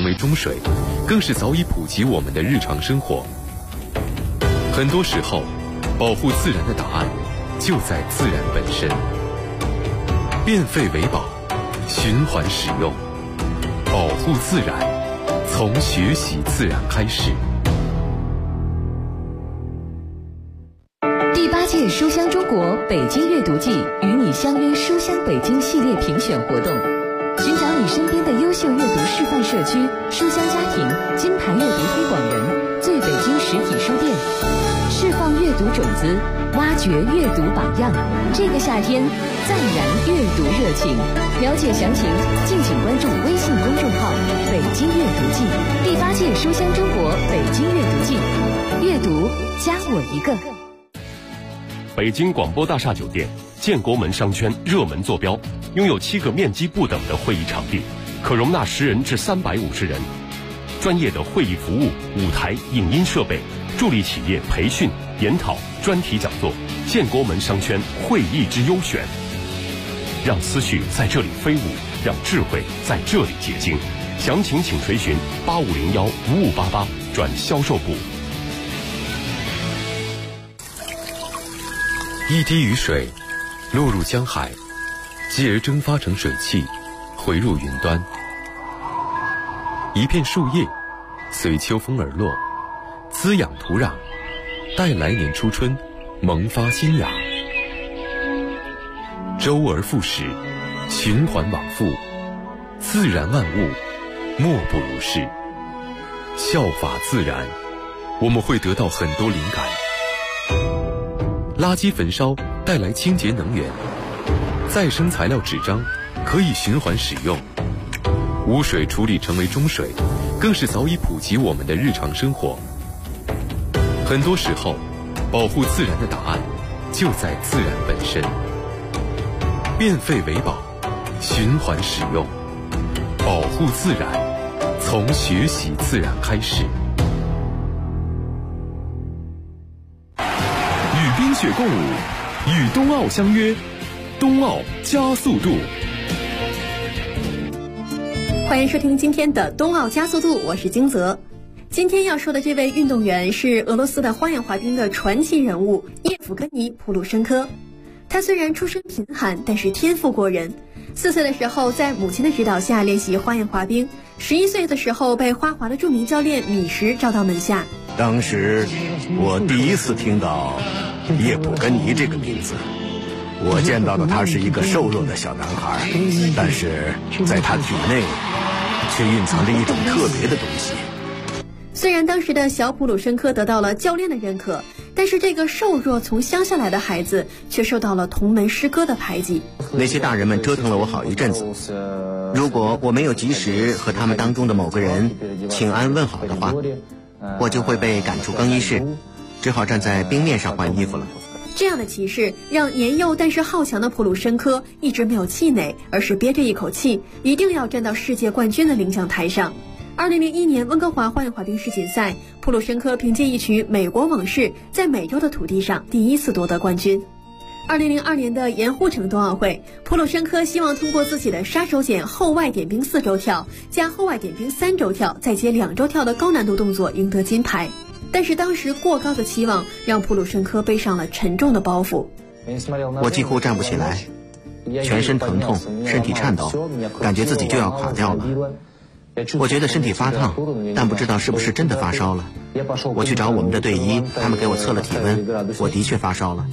成为中水，更是早已普及我们的日常生活。很多时候，保护自然的答案就在自然本身。变废为宝，循环使用，保护自然，从学习自然开始。 第8届书香中国北京阅读季与你相约书香北京系列评选活动，寻找你身边的优秀阅读示范社区、书香家庭、金牌阅读推广人、最北京实体书店，释放阅读种子，挖掘阅读榜样。这个夏天，暂燃阅读热情。了解详情，敬请关注微信公众号“北京阅读季”。第8届书香中国北京阅读季，阅读加我一个。 北京广播大厦酒店建国门商圈热门坐标，拥有7个面积不等的会议场地，可容纳10人至350人。专业的会议服务、舞台、影音设备，助力企业培训、研讨、专题讲座。建国门商圈会议之优选，让思绪在这里飞舞，让智慧在这里结晶。详情请垂询8501-5588转销售部。 一滴雨水落入江海，继而蒸发成水汽，回入云端。一片树叶随秋风而落，滋养土壤，待来年初春萌发新芽。周而复始，循环往复，自然万物莫不如是。效法自然，我们会得到很多灵感。垃圾焚烧带来清洁能源，再生材料纸张可以循环使用，污水处理成为中水，更是早已普及我们的日常生活。很多时候，保护自然的答案就在自然本身。变废为宝，循环使用，保护自然，从学习自然开始。 与冰雪共舞，与冬奥相约，冬奥加速度。 欢迎收听今天的冬奥加速度，我是金泽。今天要说的这位运动员是俄罗斯的花样滑冰的传奇人物叶甫根尼·普鲁申科。他虽然出身贫寒，但是天赋过人。4岁的时候，在母亲的指导下练习花样滑冰；11岁的时候，被花滑的著名教练米什招到门下。 当时我第一次听到叶甫根尼这个名字，我见到的他是一个瘦弱的小男孩，但是在他体内却蕴藏着一种特别的东西。 虽然当时的小普鲁申科得到了教练的认可，但是这个瘦弱从乡下来的孩子却受到了同门师哥的排挤。 那些大人们折腾了我好一阵子，如果我没有及时和他们当中的某个人请安问好的话，我就会被赶出更衣室，只好站在冰面上换衣服了。 这样的歧视让年幼但是好强的普鲁申科一直没有气馁，而是憋着一口气，一定要站到世界冠军的领奖台上。2001年温哥华花样滑冰世锦赛，普鲁申科凭借一曲《美国往事》在美洲的土地上第一次夺得冠军。2002年的盐湖城冬奥会，普鲁申科希望通过自己的杀手锏后外点冰4周跳加后外点冰3周跳再接2周跳的高难度动作赢得金牌，但是当时过高的期望让普鲁申科背上了沉重的包袱。 我几乎站不起来，全身疼痛，身体颤抖，感觉自己就要垮掉了。我觉得身体发烫，但不知道是不是真的发烧了。我去找我们的队医，他们给我测了体温，我的确发烧了。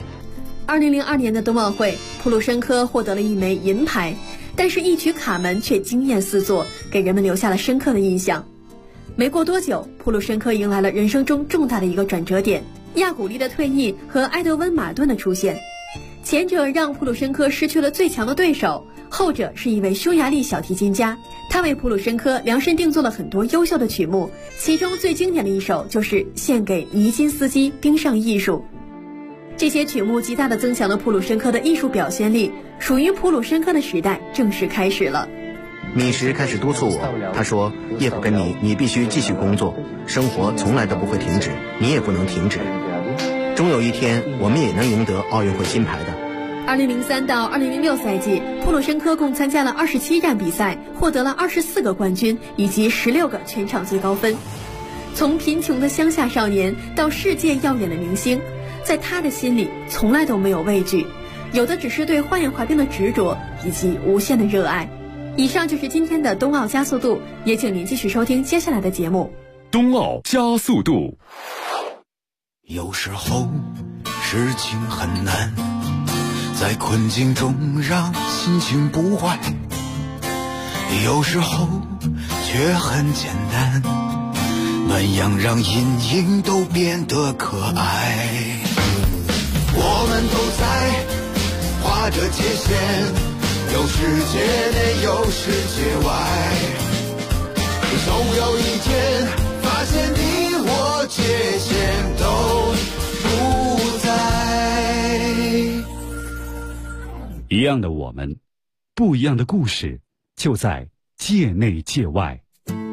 2002年的冬奥会，普鲁申科获得了1枚银牌，但是一曲卡门却惊艳四座，给人们留下了深刻的印象。没过多久，普鲁申科迎来了人生中重大的一个转折点，亚古丽的退役和埃德温·马顿的出现。前者让普鲁申科失去了最强的对手，后者是一位匈牙利小提琴家，他为普鲁申科量身定做了很多优秀的曲目，其中最经典的一首就是献给尼金斯基冰上艺术。这些曲目极大地增强了普鲁申科的艺术表现力，属于普鲁申科的时代正式开始了。 米什开始督促我，他说：“叶甫根尼，你必须继续工作，生活从来都不会停止，你也不能停止。终有一天，我们也能赢得奥运会金牌的。” 2003到2006赛季，普鲁申科共参加了27站比赛，获得了24个冠军以及16个全场最高分。从贫穷的乡下少年到世界耀眼的明星，在他的心里从来都没有畏惧，有的只是对花样滑冰的执着以及无限的热爱。以上就是今天的冬奥加速度，也请您继续收听接下来的节目。 冬奥加速度。 有时候事情很难，在困境中让心情不坏，有时候却很简单，暖阳让阴影都变得可爱。我们都在划着界限，有世界内有世界外，总有一天发现你我界限都不在。 一样的我们，不一样的故事，就在界内界外。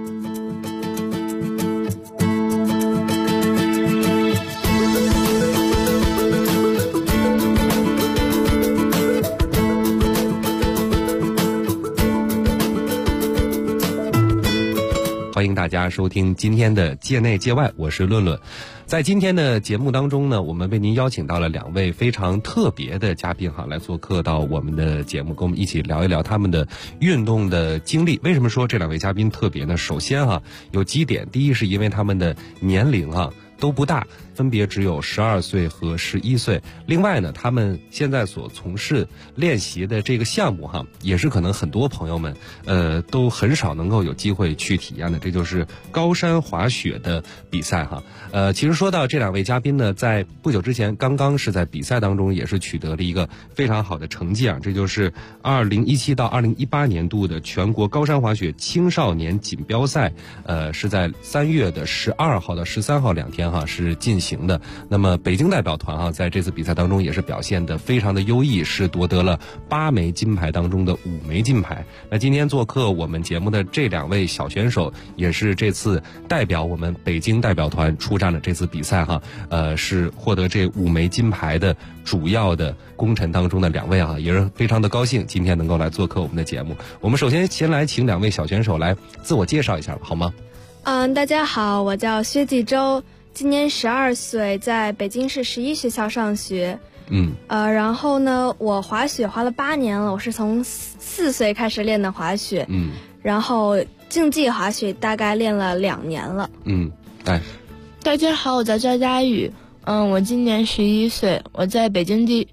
欢迎大家收听今天的界内界外，我是论论。在今天的节目当中呢，我们为您邀请到了2位非常特别的嘉宾来做客到我们的节目，跟我们一起聊一聊他们的运动的经历。为什么说这2位嘉宾特别呢？首先有几点，第一是因为他们的年龄都不大，分别只有12岁和11岁。另外呢，他们现在所从事练习的这个项目也是可能很多朋友们都很少能够有机会去体验的，这就是高山滑雪的比赛其实说到这2位嘉宾呢，在不久之前刚刚是在比赛当中也是取得了一个非常好的成绩这就是2017到2018年度的全国高山滑雪青少年锦标赛，是在3月的12号到13号2天是进行的。那么北京代表团在这次比赛当中也是表现得非常的优异，是夺得了8枚金牌当中的5枚金牌。那今天做客我们节目的这2位小选手，也是这次代表我们北京代表团出战了这次比赛是获得这5枚金牌的主要的功臣当中的2位也是非常的高兴今天能够来做客我们的节目。我们首先先来请2位小选手来自我介绍一下好吗？ 大家好，我叫薛继周，今年12岁，在北京市11学校上学。然后呢，我滑雪滑了8年了，我是从4岁开始练的滑雪。然后竞技滑雪大概练了2年了。 大家好，我叫赵佳宇，我今年11岁，我在北京第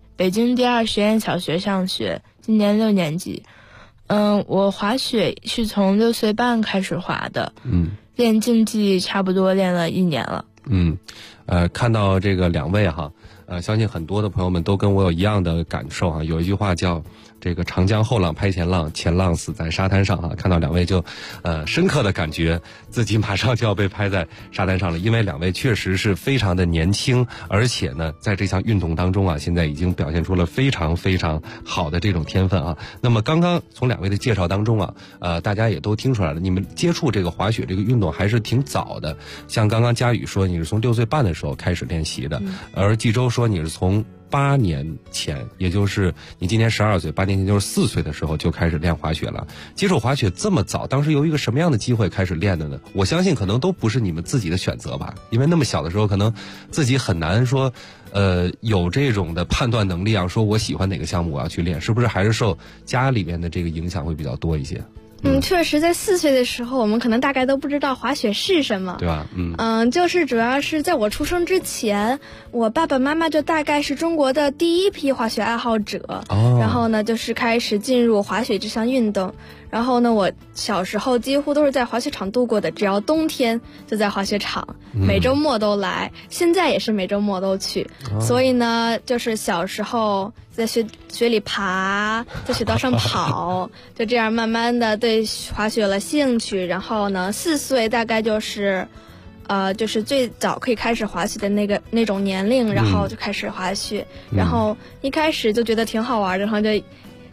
2实验小学上学，今年6年级。我滑雪是从6岁半开始滑的。练竞技差不多练了1年了。 看到这个2位相信很多的朋友们都跟我有一样的感受有一句话叫这个长江后浪拍前浪，前浪死在沙滩上看到2位就深刻的感觉自己马上就要被拍在沙滩上了，因为2位确实是非常的年轻，而且呢在这项运动当中现在已经表现出了非常非常好的这种天分那么刚刚从2位的介绍当中大家也都听出来了，你们接触这个滑雪这个运动还是挺早的。像刚刚佳宇说你是从6岁半的时候开始练习的，而纪周说你是从8年前，也就是你今年12岁，8年前就是4岁的时候就开始练滑雪了。接触滑雪这么早，当时由一个什么样的机会开始练的呢？我相信可能都不是你们自己的选择吧，因为那么小的时候可能自己很难说有这种的判断能力说我喜欢哪个项目我要去练，是不是还是受家里面的这个影响会比较多一些？ 确实，在4岁的时候，我们可能大概都不知道滑雪是什么， 对吧？ 就是主要是在我出生之前，我爸爸妈妈就大概是中国的第一批滑雪爱好者，然后呢，就是开始进入滑雪这项运动。然后呢，我小时候几乎都是在滑雪场度过的，只要冬天就在滑雪场，每周末都来，现在也是每周末都去。所以呢，就是小时候在雪里爬，在雪道上跑，就这样慢慢的对滑雪了兴趣。然后呢，4岁大概就是最早可以开始滑雪的那种年龄，然后就开始滑雪，然后一开始就觉得挺好玩的，然后就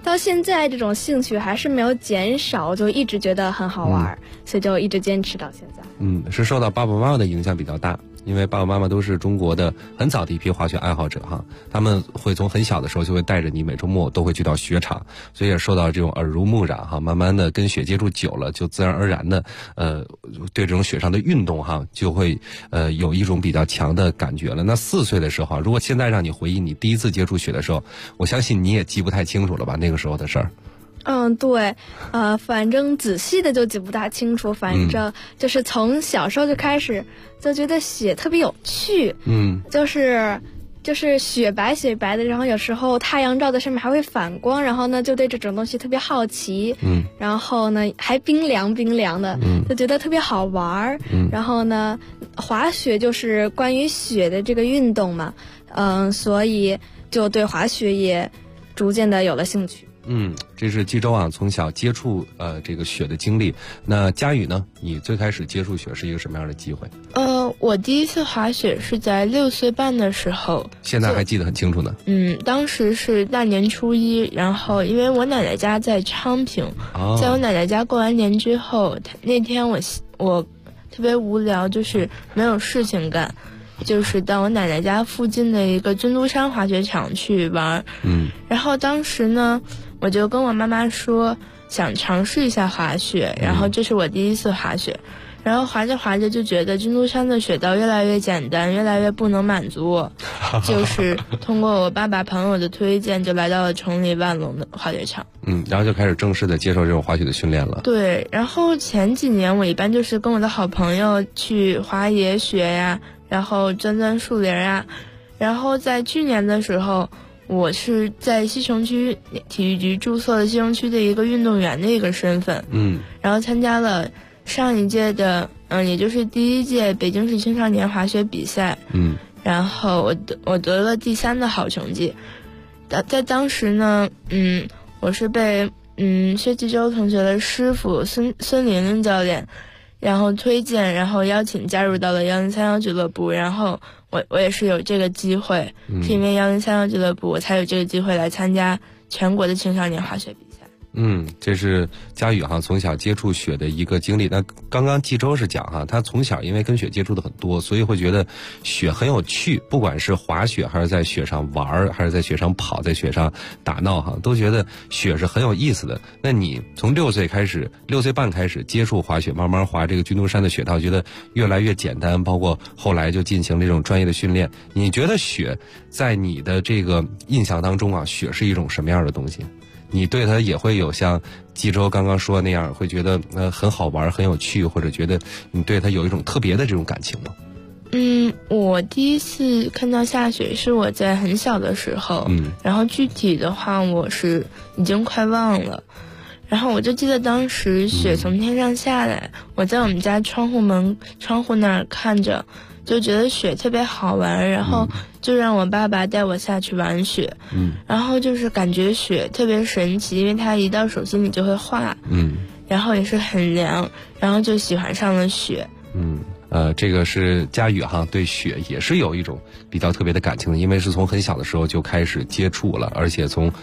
到现在这种兴趣还是没有减少，就一直觉得很好玩，所以就一直坚持到现在。 是受到爸爸妈妈的影响比较大。因为爸爸妈妈都是中国的很早的一批滑雪爱好者哈，他们会从很小的时候就会带着你每周末都会去到雪场，所以也受到这种耳濡目染哈，慢慢的跟雪接触久了，就自然而然的对这种雪上的运动哈就会有一种比较强的感觉了。那4岁的时候，如果现在让你回忆你第一次接触雪的时候，我相信你也记不太清楚了吧，那个时候的事儿。 对，反正仔细的就记不大清楚，反正就是从小时候就开始就觉得雪特别有趣，就是雪白的，然后有时候太阳照在上面还会反光，然后呢就对这种东西特别好奇，然后呢还冰凉的，就觉得特别好玩，然后呢滑雪就是关于雪的这个运动嘛，所以就对滑雪也逐渐的有了兴趣。 这是冀州啊从小接触这个雪的经历。那佳宇呢？你最开始接触雪是一个什么样的机会？ 我第一次滑雪是在6岁半的时候， 现在还记得很清楚呢。 当时是大年初一，然后因为我奶奶家在昌平，在我奶奶家过完年之后，那天我特别无聊，就是没有事情干。就是到我奶奶家附近的一个军都山滑雪场去玩，然后当时呢，我就跟我妈妈说想尝试一下滑雪，然后这是我第一次滑雪，然后滑着滑着就觉得军都山的雪道越来越简单，越来越不能满足我，就是通过我爸爸朋友的推荐，就来到了崇礼万隆的滑雪场。 然后就开始正式的接受这种滑雪的训练了。 对，然后前几年我一般就是跟我的好朋友去滑野雪呀，然后钻树林啊，然后在去年的时候，我是在西城区体育局注册了西城区的一个运动员的一个身份，然后参加了上一届的，也就是第1届北京市青少年滑雪比赛，然后我得了第3的好成绩，在当时呢，我是被薛继洲同学的师傅孙玲玲教练然后推荐，然后邀请加入到了1031俱乐部，然后我也是有这个机会，是因为1031俱乐部我才有这个机会来参加全国的青少年滑雪比赛。 这是佳宇哈从小接触雪的一个经历。那刚刚冀州是讲哈，他从小因为跟雪接触的很多，所以会觉得雪很有趣，不管是滑雪还是在雪上玩，还是在雪上跑，在雪上打闹哈，都觉得雪是很有意思的。那你从6岁半开始接触滑雪，慢慢滑这个军都山的雪道，觉得越来越简单，包括后来就进行了这种专业的训练。你觉得雪在你的这个印象当中啊，雪是一种什么样的东西？你对它也会有像冀州刚刚说那样，会觉得很好玩很有趣，或者觉得你对它有一种特别的这种感情吗？ 我第一次看到下雪是我在很小的时候，然后具体的话我是已经快忘了，然后我就记得当时雪从天上下来，我在我们家窗户那儿看着，就觉得雪特别好玩，然后就让我爸爸带我下去玩雪，然后就是感觉雪特别神奇，因为它一到手心里就会化，然后也是很凉，然后就喜欢上了雪。 这个是佳宇哈对雪也是有一种比较特别的感情的，因为是从很小的时候就开始接触了，而且从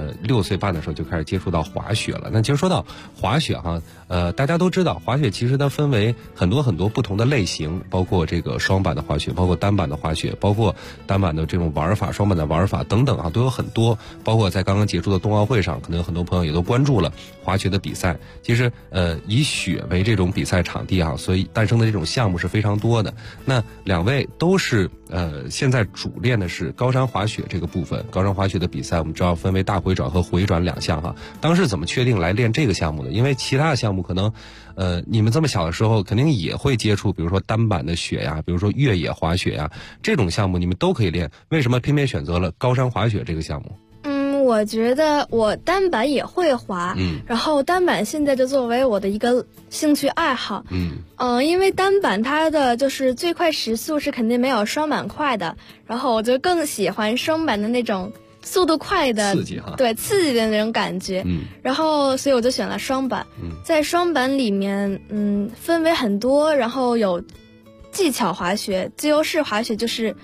6岁半的时候就开始接触到滑雪了。那其实说到滑雪哈，大家都知道滑雪其实它分为很多不同的类型，包括这个双板的滑雪，包括单板的滑雪，包括单板的这种玩法，双板的玩法等等啊，都有很多。包括在刚刚结束的冬奥会上，可能有很多朋友也都关注了滑雪的比赛。其实以雪为这种比赛场地啊，所以诞生的这种项目是非常多的。那2位都是现在主练的是高山滑雪这个部分。高山滑雪的比赛我们知道分为大回转和回转2项哈。当时怎么确定来练这个项目的？因为其他的项目可能你们这么小的时候肯定也会接触，比如说单板的雪呀，比如说越野滑雪呀，这种项目你们都可以练，为什么偏偏选择了高山滑雪这个项目？ 我觉得我单板也会滑，然后单板现在就作为我的一个兴趣爱好，因为单板它的就是最快时速是肯定没有双板快的，然后我就更喜欢双板的那种速度快的刺激哈， 对，刺激的那种感觉，然后所以我就选了双板，在双板里面，分为很多，然后有技巧滑雪、自由式滑雪，就是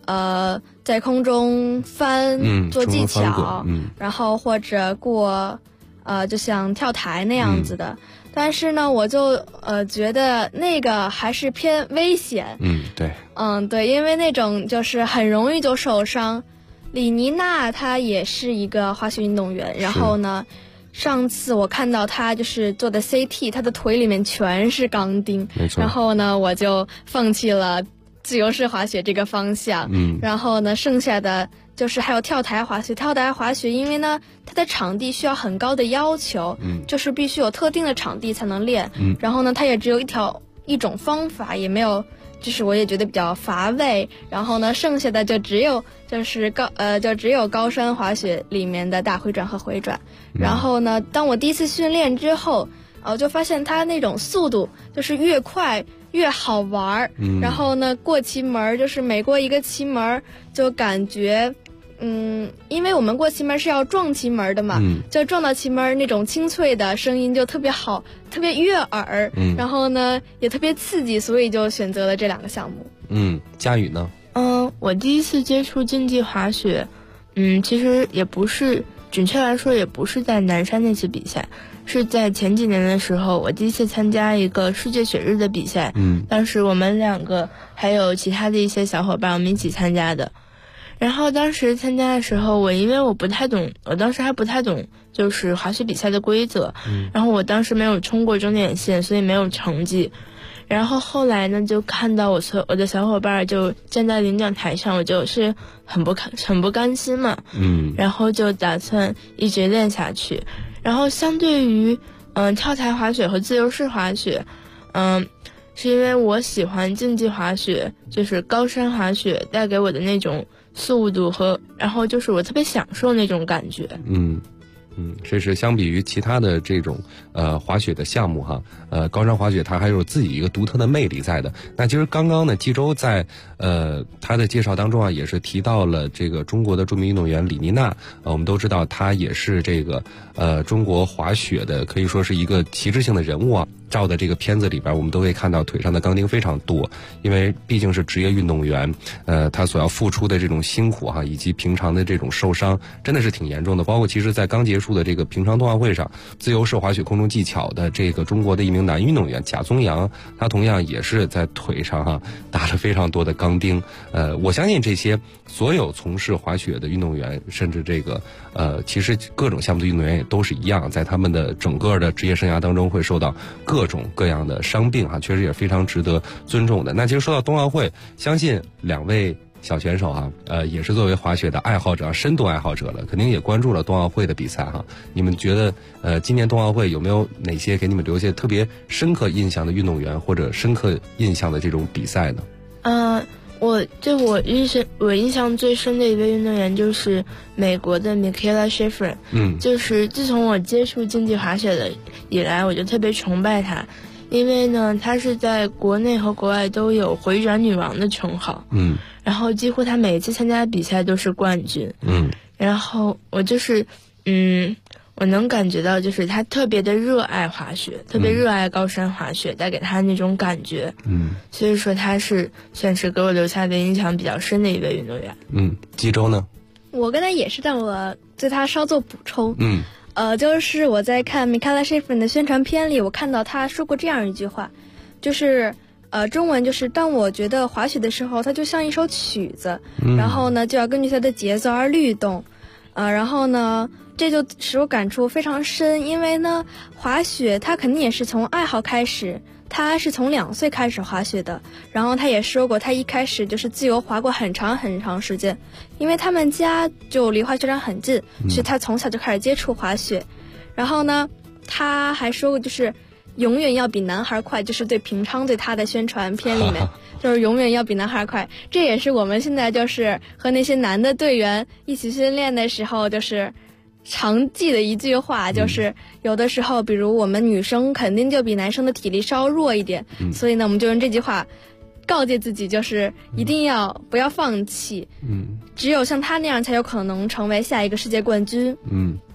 在空中做技巧，然后或者过就像跳台那样子的。但是呢，我就觉得那个还是偏危险。 对。 对，因为那种就是很容易就受伤。李妮娜她也是一个滑雪运动员，然后呢，上次我看到她就是做的 CT， 她的腿里面全是钢钉。 没错。 然后呢，我就放弃了自由式滑雪这个方向。然后呢，剩下的就是还有跳台滑雪。跳台滑雪因为呢它的场地需要很高的要求，就是必须有特定的场地才能练。然后呢它也只有一种方法，也没有，就是我也觉得比较乏味。然后呢剩下的就只有高山滑雪里面的大回转和回转。然后呢当我第一次训练之后，我就发现它那种速度就是越快越好玩。然后呢过旗门，就是每过一个旗门就感觉因为我们过旗门是要撞旗门的嘛，就撞到旗门那种清脆的声音就特别好，特别悦耳。然后呢也特别刺激，所以就选择了这2个项目。 佳宇呢？ 我第一次接触竞技滑雪，其实也不是，准确来说也不是在南山那次比赛，是在前几年的时候，我第一次参加一个世界雪日的比赛。当时我们2个还有其他的一些小伙伴，我们一起参加的。然后当时参加的时候，因为我不太懂，我当时还不太懂就是滑雪比赛的规则。然后我当时没有冲过终点线，所以没有成绩。然后后来呢，就看到我的小伙伴就站在领奖台上，我就是很不甘心嘛。然后就打算一直练下去。然后相对于跳台滑雪和自由式滑雪，是因为我喜欢竞技滑雪，就是高山滑雪带给我的那种速度然后就是我特别享受那种感觉。 这是相比于其他的这种滑雪的项目哈，高山滑雪它还有自己一个独特的魅力在的。那其实刚刚呢，纪州在他的介绍当中啊，也是提到了这个中国的著名运动员李妮娜。我们都知道她也是这个中国滑雪的可以说是一个旗帜性的人物啊。照的这个片子里边，我们都会看到腿上的钢钉非常多，因为毕竟是职业运动员，他所要付出的这种辛苦哈，以及平常的这种受伤，真的是挺严重的。包括其实在刚结束的这个平昌冬奥会上，自由式滑雪空中技巧的这个中国的一名男运动员贾宗洋，他同样也是在腿上哈打了非常多的钢钉。我相信这些所有从事滑雪的运动员，甚至这个其实各种项目的运动员也都是一样，在他们的整个的职业生涯当中会受到各种各样的伤病哈，确实也非常值得尊重的。那其实说到冬奥会，相信2位小选手哈，也是作为滑雪的爱好者、深度爱好者了，肯定也关注了冬奥会的比赛哈。你们觉得今年冬奥会有没有哪些给你们留下特别深刻印象的运动员或者深刻印象的这种比赛呢？ 我印象最深的一位运动员就是美国的 Mikaela Shiffrin。就是自从我接触竞技滑雪的以来，我就特别崇拜她，因为呢，她是在国内和国外都有回转女王的称号。然后几乎她每一次参加比赛都是冠军。然后我就是我能感觉到，就是他特别的热爱滑雪，特别热爱高山滑雪，带给他那种感觉。所以说他算是给我留下的印象比较深的一位运动员。 纪州呢？ 我跟他也是，但我对他稍作补充。就是我在看 Mikaela Shiffrin 的宣传片里，我看到他说过这样一句话，就是中文就是当我觉得滑雪的时候，它就像一首曲子，然后呢就要根据它的节奏而律动。然后呢这就使我感触非常深，因为呢滑雪它肯定也是从爱好开始，他是从2岁开始滑雪的，然后他也说过他一开始就是自由滑过很长很长时间，因为他们家就离滑雪场很近，所以他从小就开始接触滑雪。然后呢他还说过就是永远要比男孩快，就是对平昌对他的宣传片里面就是永远要比男孩快。这也是我们现在就是和那些男的队员一起训练的时候就是常记的一句话，就是有的时候比如我们女生肯定就比男生的体力稍弱一点，所以呢我们就用这句话告诫自己，就是一定要不要放弃，只有像他那样才有可能成为下一个世界冠军。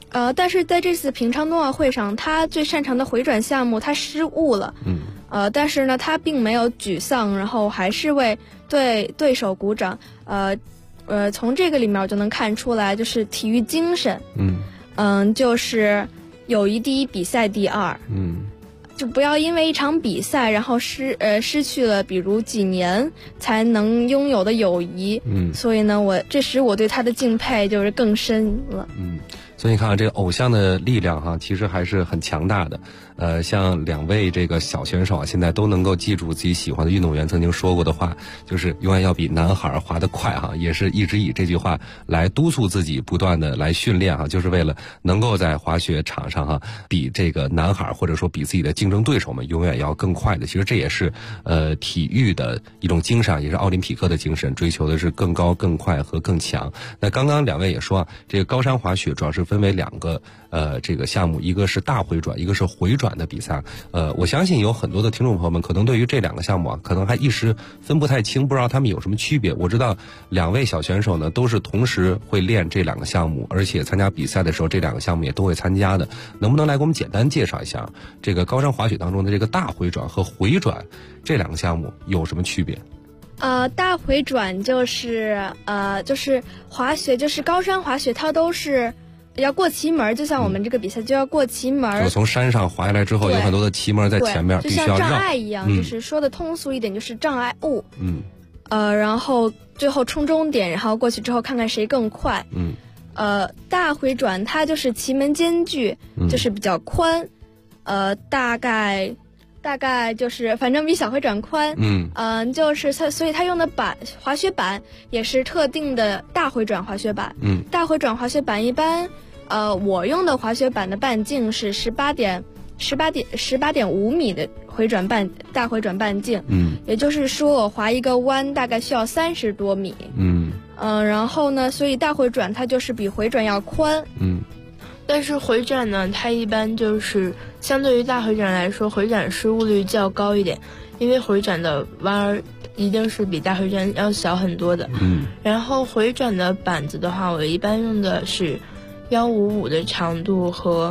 但是在这次平昌冬奥会上，他最擅长的回转项目他失误了。但是呢，他并没有沮丧，然后还是为对手鼓掌。从这个里面我就能看出来，就是体育精神。就是友谊第一，比赛第二。就不要因为一场比赛，然后失去了比如几年才能拥有的友谊。所以呢，这使我对他的敬佩就是更深了。 所以你看这个偶像的力量哈，其实还是很强大的。像两位这个小选手啊，现在都能够记住自己喜欢的运动员曾经说过的话，就是永远要比男孩滑得快哈，也是一直以这句话来督促自己不断的来训练哈，就是为了能够在滑雪场上哈，比这个男孩或者说比自己的竞争对手们永远要更快的。其实这也是体育的一种精神，也是奥林匹克的精神，追求的是更高、更快和更强。那刚刚两位也说啊，这个高山滑雪主要是分为两个这个项目，一个是大回转，一个是回转的比赛。我相信有很多的听众朋友们可能对于这两个项目啊，可能还一时分不太清，不知道他们有什么区别。我知道两位小选手呢都是同时会练这两个项目，而且参加比赛的时候这两个项目也都会参加的。能不能来给我们简单介绍一下这个高山滑雪当中的这个大回转和回转这两个项目有什么区别？ 大回转就是滑雪，就是高山滑雪，它都是要过旗门，就像我们这个比赛就要过旗门。就从山上滑下来之后，有很多的旗门在前面，必须要绕。 就像障碍一样，就是说的通俗一点，就是障碍物。然后最后冲终点，然后过去之后看看谁更快。大回转它就是旗门间距，就是比较宽，大概就是反正比小回转宽。就是它，所以它用的滑雪板也是特定的大回转滑雪板。大回转滑雪板一般，我用的滑雪板的半径是18.5米的大回转半径。也就是说我滑一个弯大概需要30多米。然后呢，所以大回转它就是比回转要宽。 但是回转呢，它一般就是相对于大回转来说，回转失误率较高一点，因为回转的弯儿一定是比大回转要小很多的。然后回转的板子的话，我一般用的是155的长度和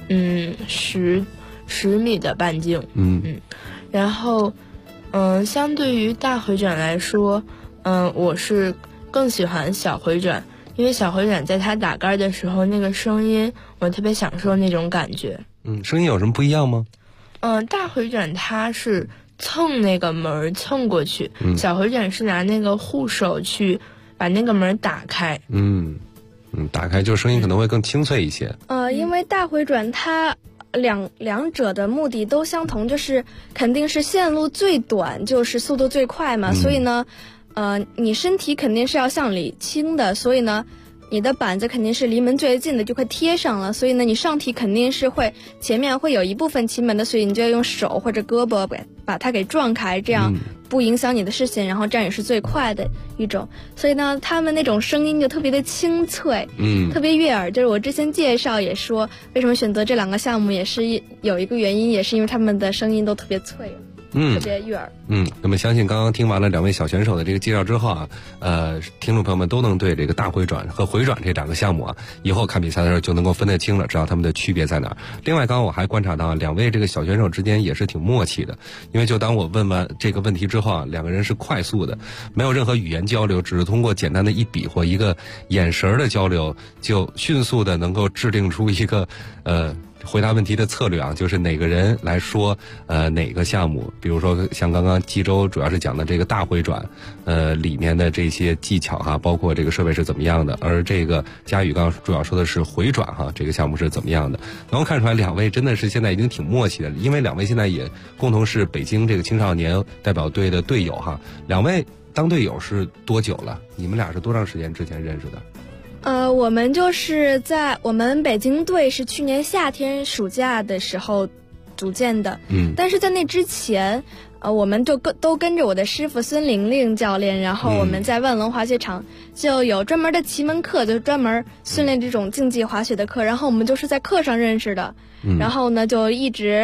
10米的半径。然后相对于大回转来说，我是更喜欢小回转。因为小回转在它打杆的时候，那个声音我特别享受那种感觉。 声音有什么不一样吗？ 大回转它是蹭那个门蹭过去，小回转是拿那个护手去把那个门打开。 打开就声音可能会更清脆一些。 因为大回转它两者的目的都相同，就是肯定是线路最短，就是速度最快嘛。所以呢你身体肯定是要向里倾的，所以呢你的板子肯定是离门最近的，就快贴上了。所以呢你上体肯定是前面会有一部分旗门的，所以你就要用手或者胳膊把它给撞开，这样不影响你的视线，然后这样也是最快的一种。所以呢他们那种声音就特别的清脆，特别悦耳。就是我之前介绍也说为什么选择这两个项目，也是有一个原因，也是因为他们的声音都特别脆，特别悦耳。 那么相信刚刚听完了两位小选手的这个介绍之后啊，听众朋友们都能对这个大回转和回转这两个项目啊，以后看比赛的时候就能够分得清了，知道他们的区别在哪儿。另外，刚刚我还观察到两位这个小选手之间也是挺默契的，因为就当我问完这个问题之后啊，两个人是快速的，没有任何语言交流，只是通过简单的一笔或一个眼神的交流，就迅速的能够制定出一个回答问题的策略啊，就是哪个人来说哪个项目，比如说像刚刚冀州主要是讲的这个大回转里面的这些技巧哈，包括这个设备是怎么样的，而这个佳宇刚刚主要说的是回转哈，这个项目是怎么样的。能够看出来两位真的是现在已经挺默契的，因为两位现在也共同是北京这个青少年代表队的队友哈。两位当队友是多久了？你们俩是多长时间之前认识的？ 我们就是在我们北京队是去年夏天暑假的时候组建的。但是在那之前我们就都跟着我的师傅孙玲玲教练，然后我们在万隆滑雪场就有专门的奇门课，就是专门训练这种竞技滑雪的课，然后我们就是在课上认识的。然后呢就一直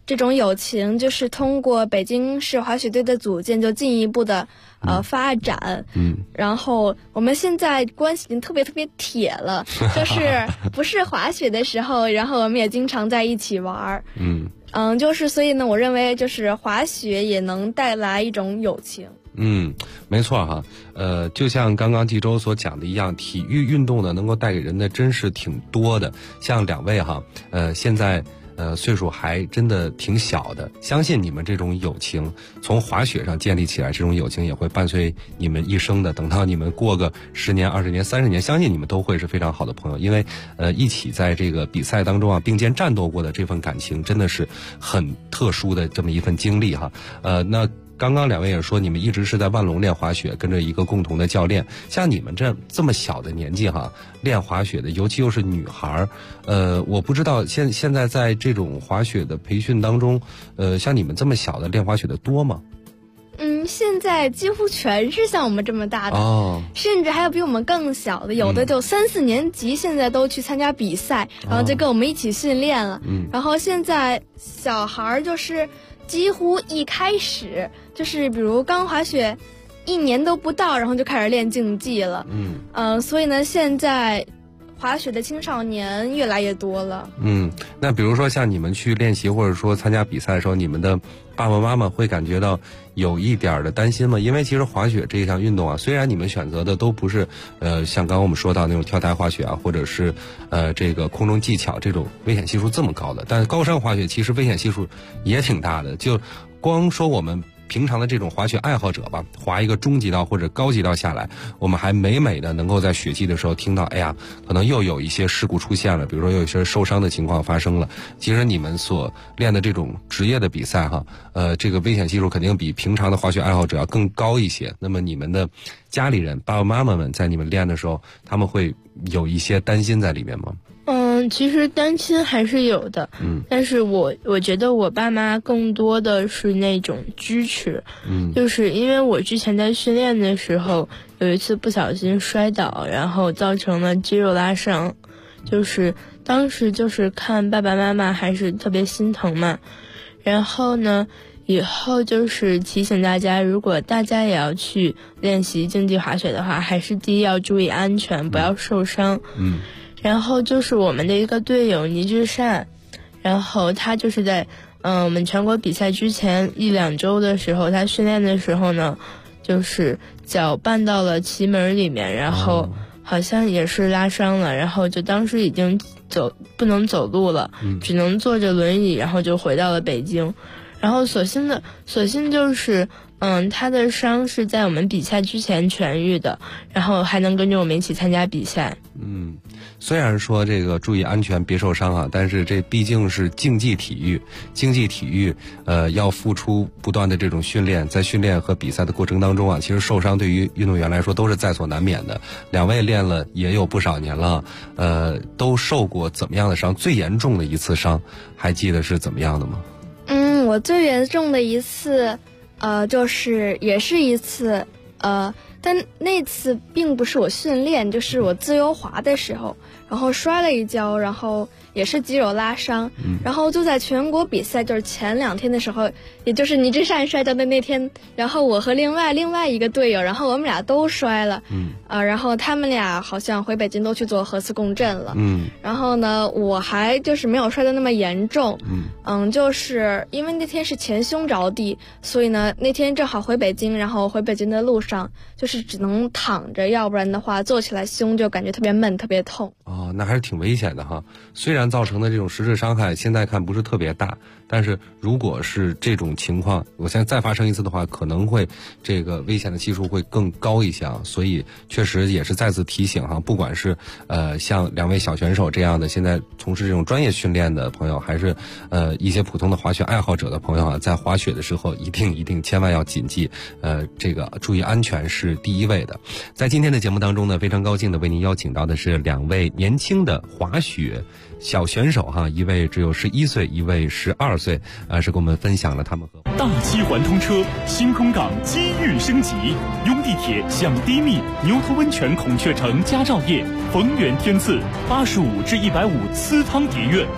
这种友情就是通过北京市滑雪队的组建就进一步的发展。然后我们现在关系已经特别铁了，就是不是滑雪的时候，然后我们也经常在一起玩。就是所以呢，我认为就是滑雪也能带来一种友情。 没错哈，就像刚刚纪州所讲的一样，体育运动呢能够带给人的真是挺多的。像两位哈，现在岁数还真的挺小的，相信你们这种友情从滑雪上建立起来，这种友情也会伴随你们一生的。等到你们过个10年、20年、30年，相信你们都会是非常好的朋友，因为一起在这个比赛当中啊并肩战斗过的这份感情，真的是很特殊的这么一份经历哈。那刚刚两位也说，你们一直是在万隆练滑雪，跟着一个共同的教练。像你们这么小的年纪哈，练滑雪的，尤其又是女孩我不知道现在在这种滑雪的培训当中，像你们这么小的练滑雪的多吗？ 现在几乎全是像我们这么大的，甚至还有比我们更小的，有的就3、4年级，现在都去参加比赛，然后就跟我们一起训练了。然后现在小孩就是几乎一开始就是比如刚滑雪1年都不到，然后就开始练竞技了。所以呢，现在滑雪的青少年越来越多了。 那比如说像你们去练习或者说参加比赛的时候，你们的爸爸妈妈会感觉到有一点的担心吗？因为其实滑雪这一项运动啊，虽然你们选择的都不是像刚刚我们说到那种跳台滑雪啊，或者是这个空中技巧这种危险系数这么高的，但是高山滑雪其实危险系数也挺大的。就光说我们平常的这种滑雪爱好者吧，滑一个中级道或者高级道下来，我们还每的能够在雪季的时候听到，哎呀，可能又有一些事故出现了，比如说有一些受伤的情况发生了。其实你们所练的这种职业的比赛哈，这个危险系数肯定比平常的滑雪爱好者要更高一些。那么你们的家里人爸爸妈妈们在你们练的时候，他们会有一些担心在里面吗？ 其实担心还是有的，但是我觉得我爸妈更多的是那种支持，就是因为我之前在训练的时候有一次不小心摔倒，然后造成了肌肉拉伤，就是当时就是看爸爸妈妈还是特别心疼嘛，然后呢以后就是提醒大家，如果大家也要去练习竞技滑雪的话，还是第一要注意安全，不要受伤。然后就是我们的一个队友倪志善，然后他就是在我们全国比赛之前1、2周的时候，他训练的时候呢，就是脚绊到了旗门里面，然后好像也是拉伤了，然后就当时已经不能走路了，只能坐着轮椅，然后就回到了北京。然后所幸就是他的伤是在我们比赛之前痊愈的，然后还能跟着我们一起参加比赛。 虽然说这个注意安全别受伤啊，但是这毕竟是竞技体育，要付出不断的这种训练，在训练和比赛的过程当中啊，其实受伤对于运动员来说都是在所难免的。两位练了也有不少年了，都受过怎么样的伤？最严重的一次伤还记得是怎么样的吗？ 我最严重的一次就是也是一次但那次并不是我训练，就是我自由滑的时候，然后摔了一跤，然后也是肌肉拉伤，然后就在全国比赛就是前2天的时候，也就是倪志善摔跤的那天，然后我和另外一个队友，然后我们俩都摔了，然后他们俩好像回北京都去做核磁共振了，然后呢我还就是没有摔得那么严重，就是因为那天是前胸着地，所以呢那天正好回北京，然后回北京的路上就是只能躺着，要不然的话坐起来胸就感觉特别闷特别痛。 那还是挺危险的哈。虽然造成的这种实质伤害现在看不是特别大，但是如果是这种情况，我现在再发生一次的话，可能会这个危险的系数会更高一些啊。所以确实也是再次提醒哈，不管是像两位小选手这样的现在从事这种专业训练的朋友，还是一些普通的滑雪爱好者的朋友啊，在滑雪的时候一定千万要谨记这个注意安全是第一位的。在今天的节目当中呢，非常高兴的为您邀请到的是2位年轻的滑雪小选手哈，一位只有11岁，一位12岁，是跟我们分享了他们和大7环通车，新空港机遇升级，拥地铁享低密，牛头温泉孔雀城佳兆业，逢源天赐，85至150私汤蝶苑。